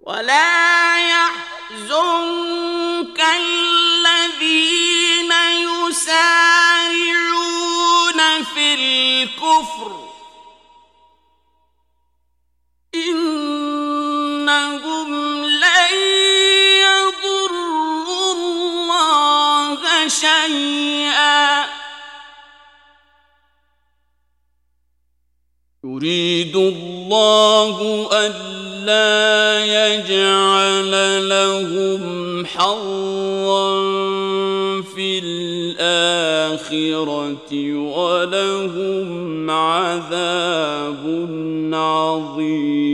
ولا يحزنك الذين يسارعون في الكفر إنهم لن يضروا الله شيئا يريد الله ألا يجعل لهم حظا في الآخرة ولهم عذاب عظيم.